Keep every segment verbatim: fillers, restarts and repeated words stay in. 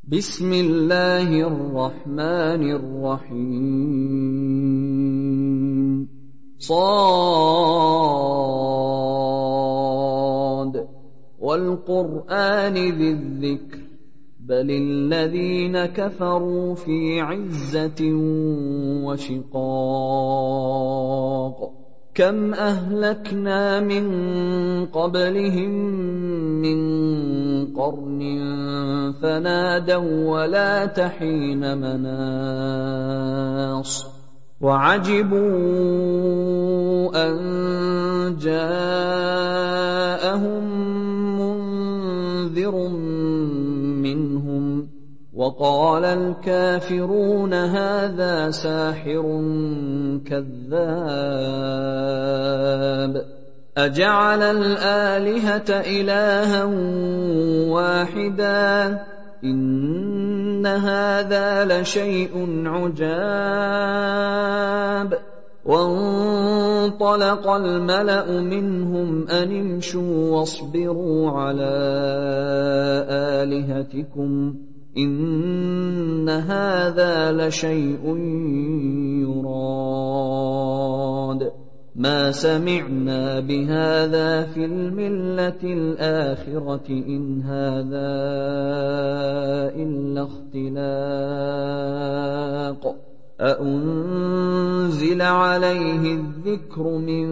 بسم الله الرحمن الرحيم صاد والقرآن ذي الذكر بل الذين كفروا في عزة وشقاق كم أهلكنا من قبلهم من قرن فنادوا ولا تحين مناص وعجبوا أن جاءهم منذر منهم وقال الكافرون هذا ساحر كذاب أجعل الآلهة إلها واحدا إن هذا لشيء عجاب وانطلق الملأ منهم أن امشوا واصبروا على آلهتكم إن هذا لشيء يراد ما سمعنا بهذا في الملة الآخرة إن هذا إلا اختلاق أأنزل عليه الذكر من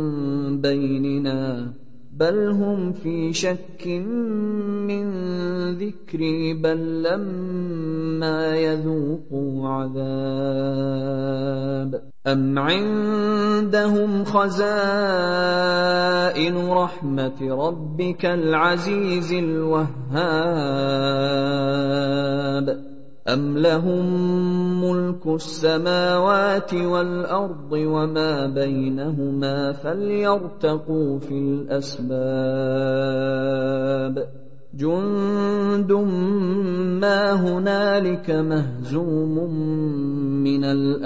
بيننا بل هم في شك من ذكري بل لما يذوقوا عذاب أم عندهم خزائن رحمة ربك العزيز الوهاب أم لهم ملك السماوات والأرض وما بينهما فليرتقوا في الأسباب جند ما هنالك مهزوم من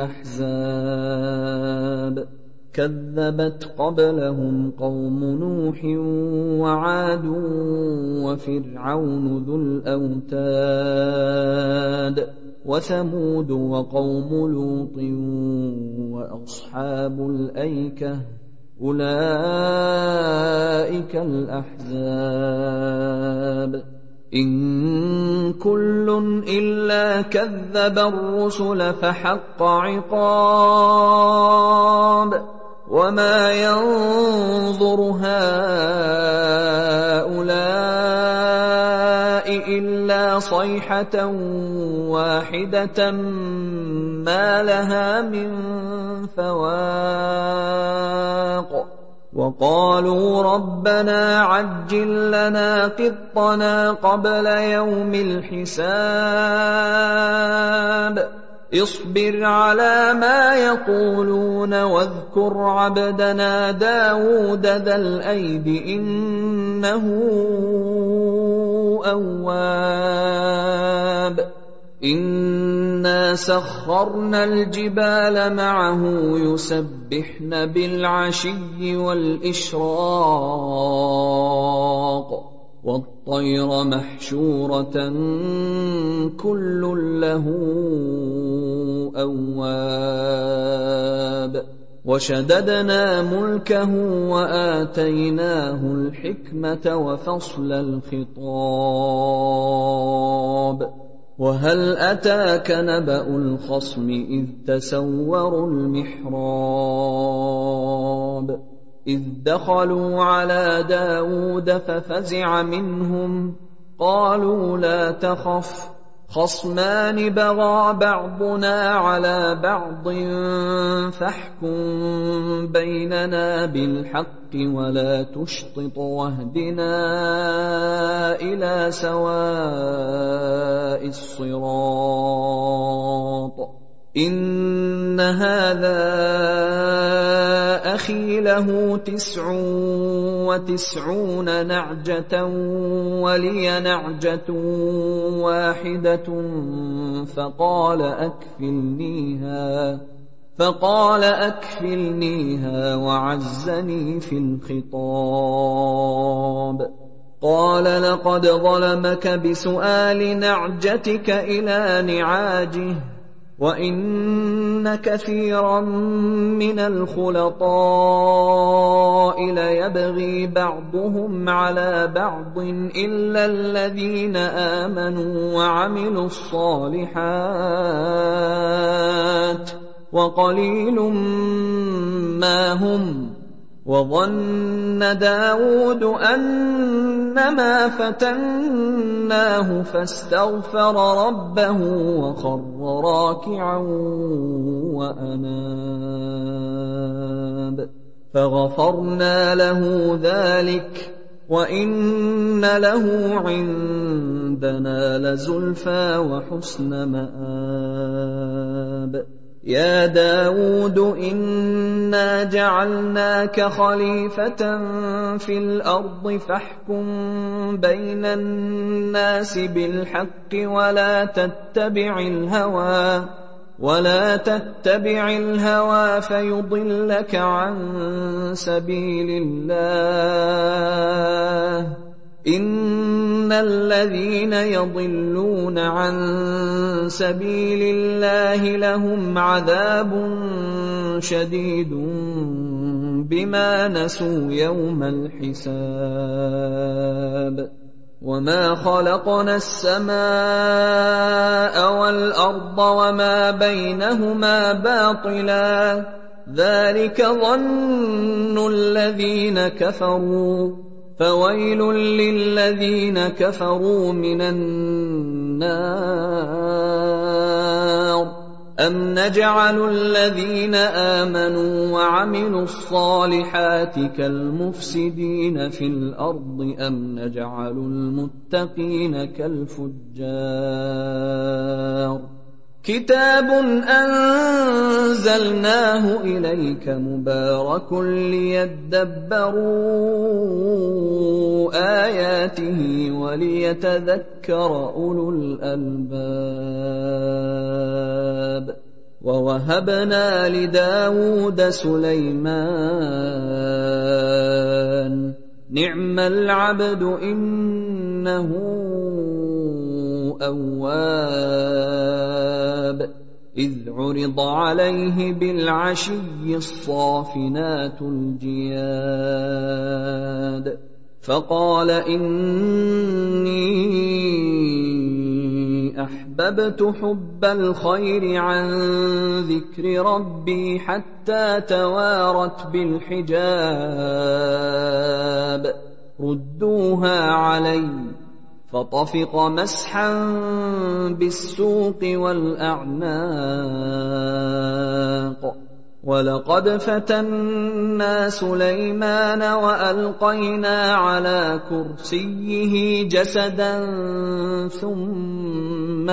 الأحزاب كذبت قبلهم قوم نوح وعاد وفرعون ذو الأوتاد وثمود وقوم لوط وأصحاب الأيكة أولئك الأحزاب إن كل إلا كذب الرسل فحق عقاب وما ينظر هؤلاء إلا صيحة واحدة ما لها من فواق وقالوا ربنا عجل لنا قطنا قبل يوم الحساب اصبر على ما يقولون واذكر عبدنا داود ذا الأيد إنه أواب إنا سخرنا الجبال معه يسبحن بالعشي والإشراق والطير محشورة كل له أواب وشددنا ملكه وآتيناه الحكمة وفصل الخطاب وهل أتاك نبأ الخصم إذ تسوروا المحراب إذ دخلوا على داود ففزع منهم قالوا لا تخف خصمان بغى بعضنا على بعض فاحكم بيننا بالحق ولا تشطط واهدنا إلى سواء الصراط إن هذا أخي له تسع وتسعون نعجة ولي نعجة واحدة فقال أكفلنيها فقال أكفلنيها وعزني في الخطاب قال لقد ظلمك بسؤال نعجتك إلى نعاجه وإن كثيرا من الخلطاء ليبغي بعضهم على بعض إلا الذين آمنوا وعملوا الصالحات وقليل ما هم. وظن داود أنما فتناه فاستغفر ربه وخر راكعا وأناب فغفرنا له ذلك وإن له عندنا لزلفى وحسن مآب. يا داود إنا جعلناك خليفة في الأرض فاحكم بين الناس بالحق ولا تتبع الهوى ولا تتبع الهوى فيضلك عن سبيل الله. إن الذين يضلون عن سبيل الله لهم عذاب شديد بما نسوا يوم الحساب. وما خلقنا السماء والأرض وما بينهما باطلا ذلك ظن الذين كفروا فويل للذين كفروا من النار. أم نجعل الذين آمنوا وعملوا الصالحات كالمفسدين في الأرض أم نجعل المتقين كالفجار. كتاب أنزلناه إليك مبارك ليدبروا آياته وليتذكر أولو الألباب. ووهبنا لداود سليمان نعم العبد إنه أواب. إذ عرض عليه بالعشي الصافنات الجياد فقال إني أحببت حب الخير عن ذكر ربي حتى توارت بالحجاب ردوها علي فطفق مسحا بالسوق والأعناق. ولقد فتنا سليمان وألقينا على كرسيه جسدا ثم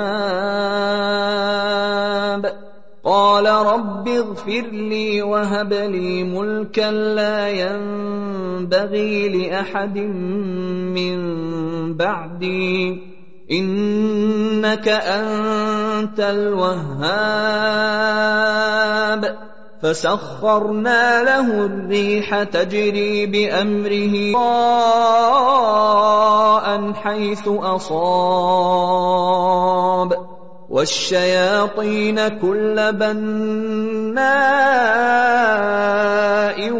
أناب قال رب اغفر لي وهب لي ملكا لا ينبغي لأحد من بعدي إنك أنت الوهاب. فسخرنا له الريح تجري بأمره رخاء حيث أصاب والشياطين كل بناء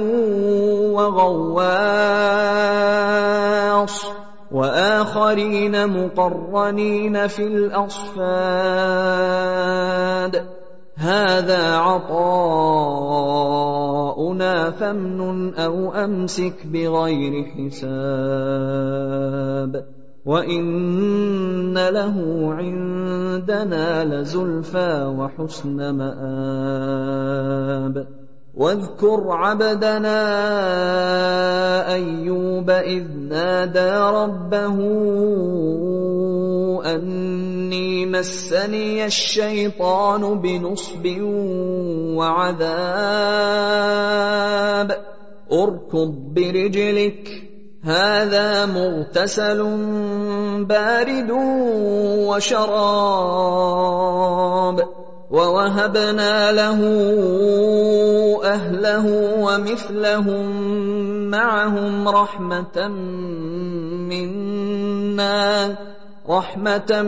وغواص وآخرين مقرنين في الأصفاد. هذا عطاؤنا فامنن أو أمسك بغير حساب وإن له عندنا لزلفى وحسن مآب. واذكر عبدنا أيوب إذ نادى ربه أني مسني الشيطان بنصب وعذاب اركض برجلك هذا مغتسل بارد وشراب. ووهبنا له أهله ومثلهم معهم رحمة منا رحمة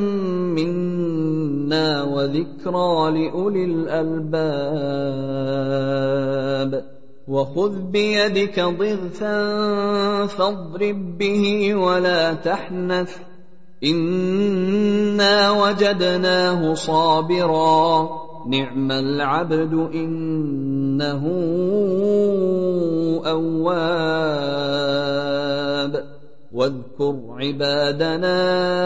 منا وذكرى لأولي الألباب وخذ بيدك ضغثا فاضرب به ولا تحنث إنا وجدناه صابرا نعم العبد إنه أواب واذكر عبادنا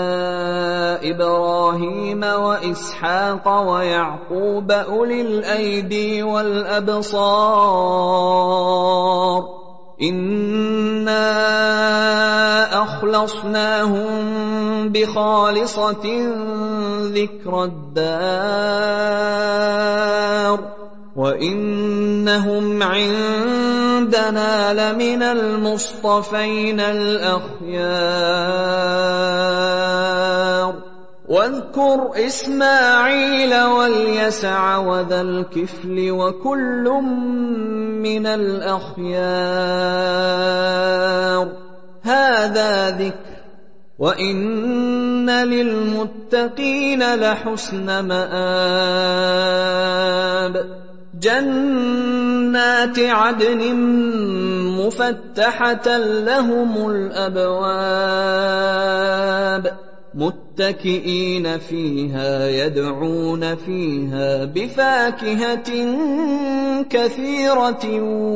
إبراهيم وإسحاق ويعقوب أولي الأيدي والأبصار إنا أخلصناهم بخالصة ذكر الدار وإنهم عندنا لمن المصطفين الأخيار واذكر إسماعيل واليسع وذا الكفل وكل من الأخيار هذا ذكر وإن للمتقين لحسن مآب جنات عدن مفتحة لهم الأبواب متكئين فيها يدعون فيها بفاكهة كثيرة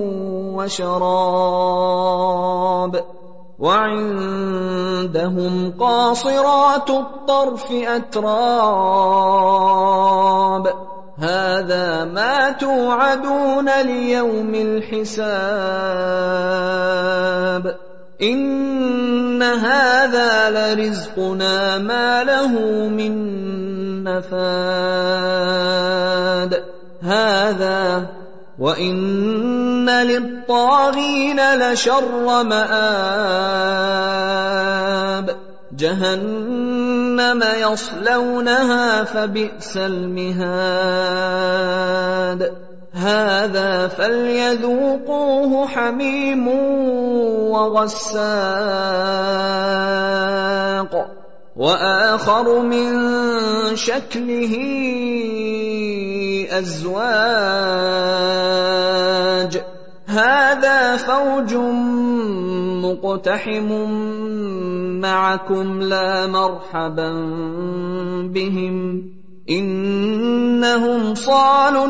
وشراب وعندهم قاصرات الطرف أتراب هذا ما توعدون ليوم الحساب إن هذا لرزقنا ما له من نفاد هذا وإن للطاغين لشر مآب جهنم يصلونها فبئس المهاد هذا فليذوقوه حميم وغساق وآخر من شكله أزواج هذا فوج مقتحم معكم لا مرحبا بهم إنهم صالوا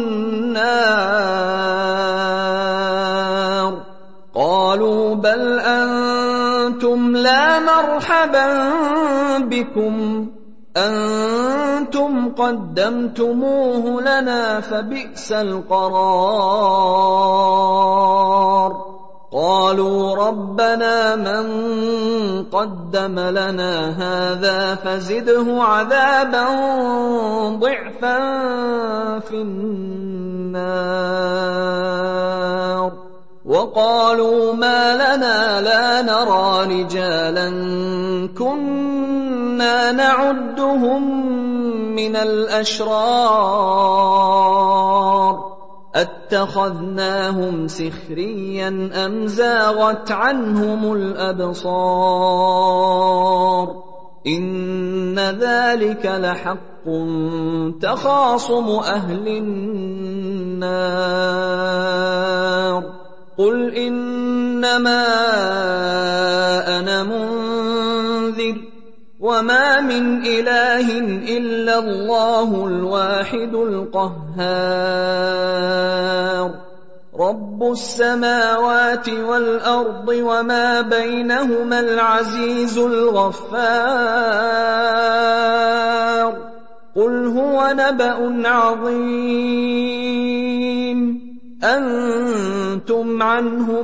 النار قالوا بل أنتم لا مرحبا بكم أنتم قدمتموه لنا فبئس القرار قالوا ربنا من قدم لنا هذا فزده عذابا ضعفا في النار وقالوا ما لنا لا نرى رجالا كنا نعدهم من الأشرار أتخذناهم سخريا أم زاغت عنهم الأبصار إن ذلك لحق تخاصم أهل النار قل إنما أنا منذر وما من إله إلا الله الواحد القهار رب السماوات والأرض وما بينهما العزيز الغفار قل هو نبأ عظيم أنتم عنه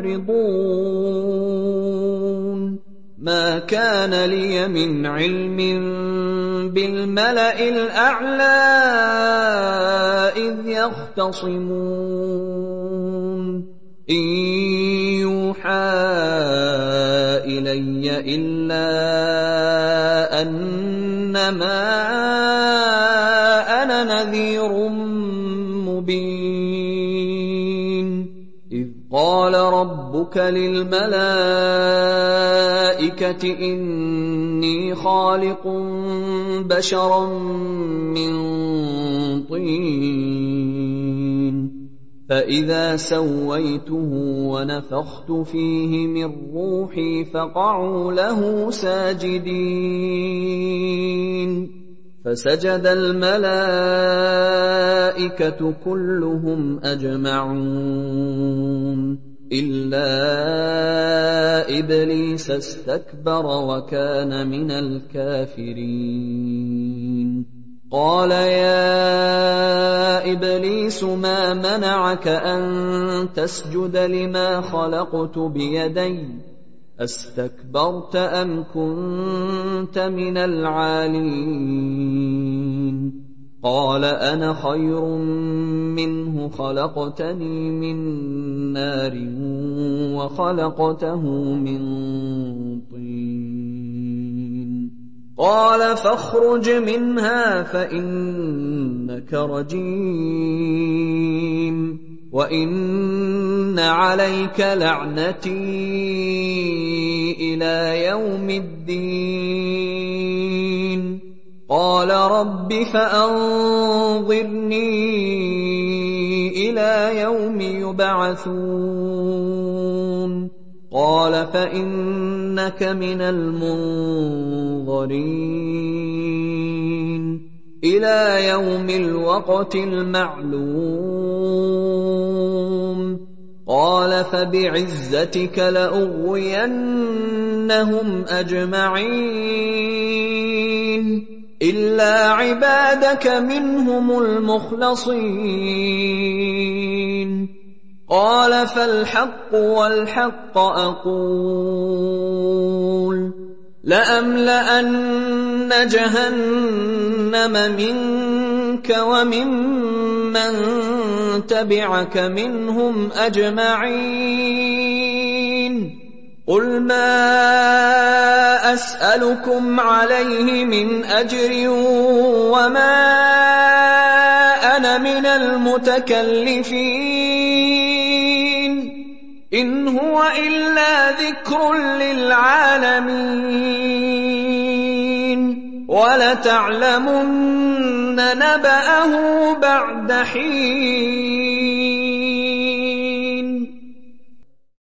معرضون ما كان لي من علم بالملأ الأعلى إذ يختصمون إن يوحى إلي إلا أنما أنا نذير مبين إذ قال رب ربك للملائكة إني خالق بشرا من طين فإذا سويته ونفخت فيه من روحي فقعوا له ساجدين فسجد الملائكة كلهم أجمعون إلا إبليس استكبر وكان من الكافرين قال يا إبليس ما منعك أن تسجد لما خلقت بيدي أستكبرت أم كنت من العالين قال أنا خير منه خلقتني من نار وخلقته من طين قال فاخرج منها فإنك رجيم وإن عليك لعنتي إلى يوم الدين قال رب فأنظرني إلى يوم يبعثون قال فإنك من المنظرين إلى يوم الوقت المعلوم قال فبعزتك لأغوينهم أجمعين إلا عبادك منهم المخلصين قال فالحق والحق أقول لأملأن جهنم منك وممن تبعك منهم أجمعين قل ما أسألكم عليه من أجر وما أنا من المتكلفين إن هو إلا ذكر للعالمين ولتعلمن نبأه بعد حين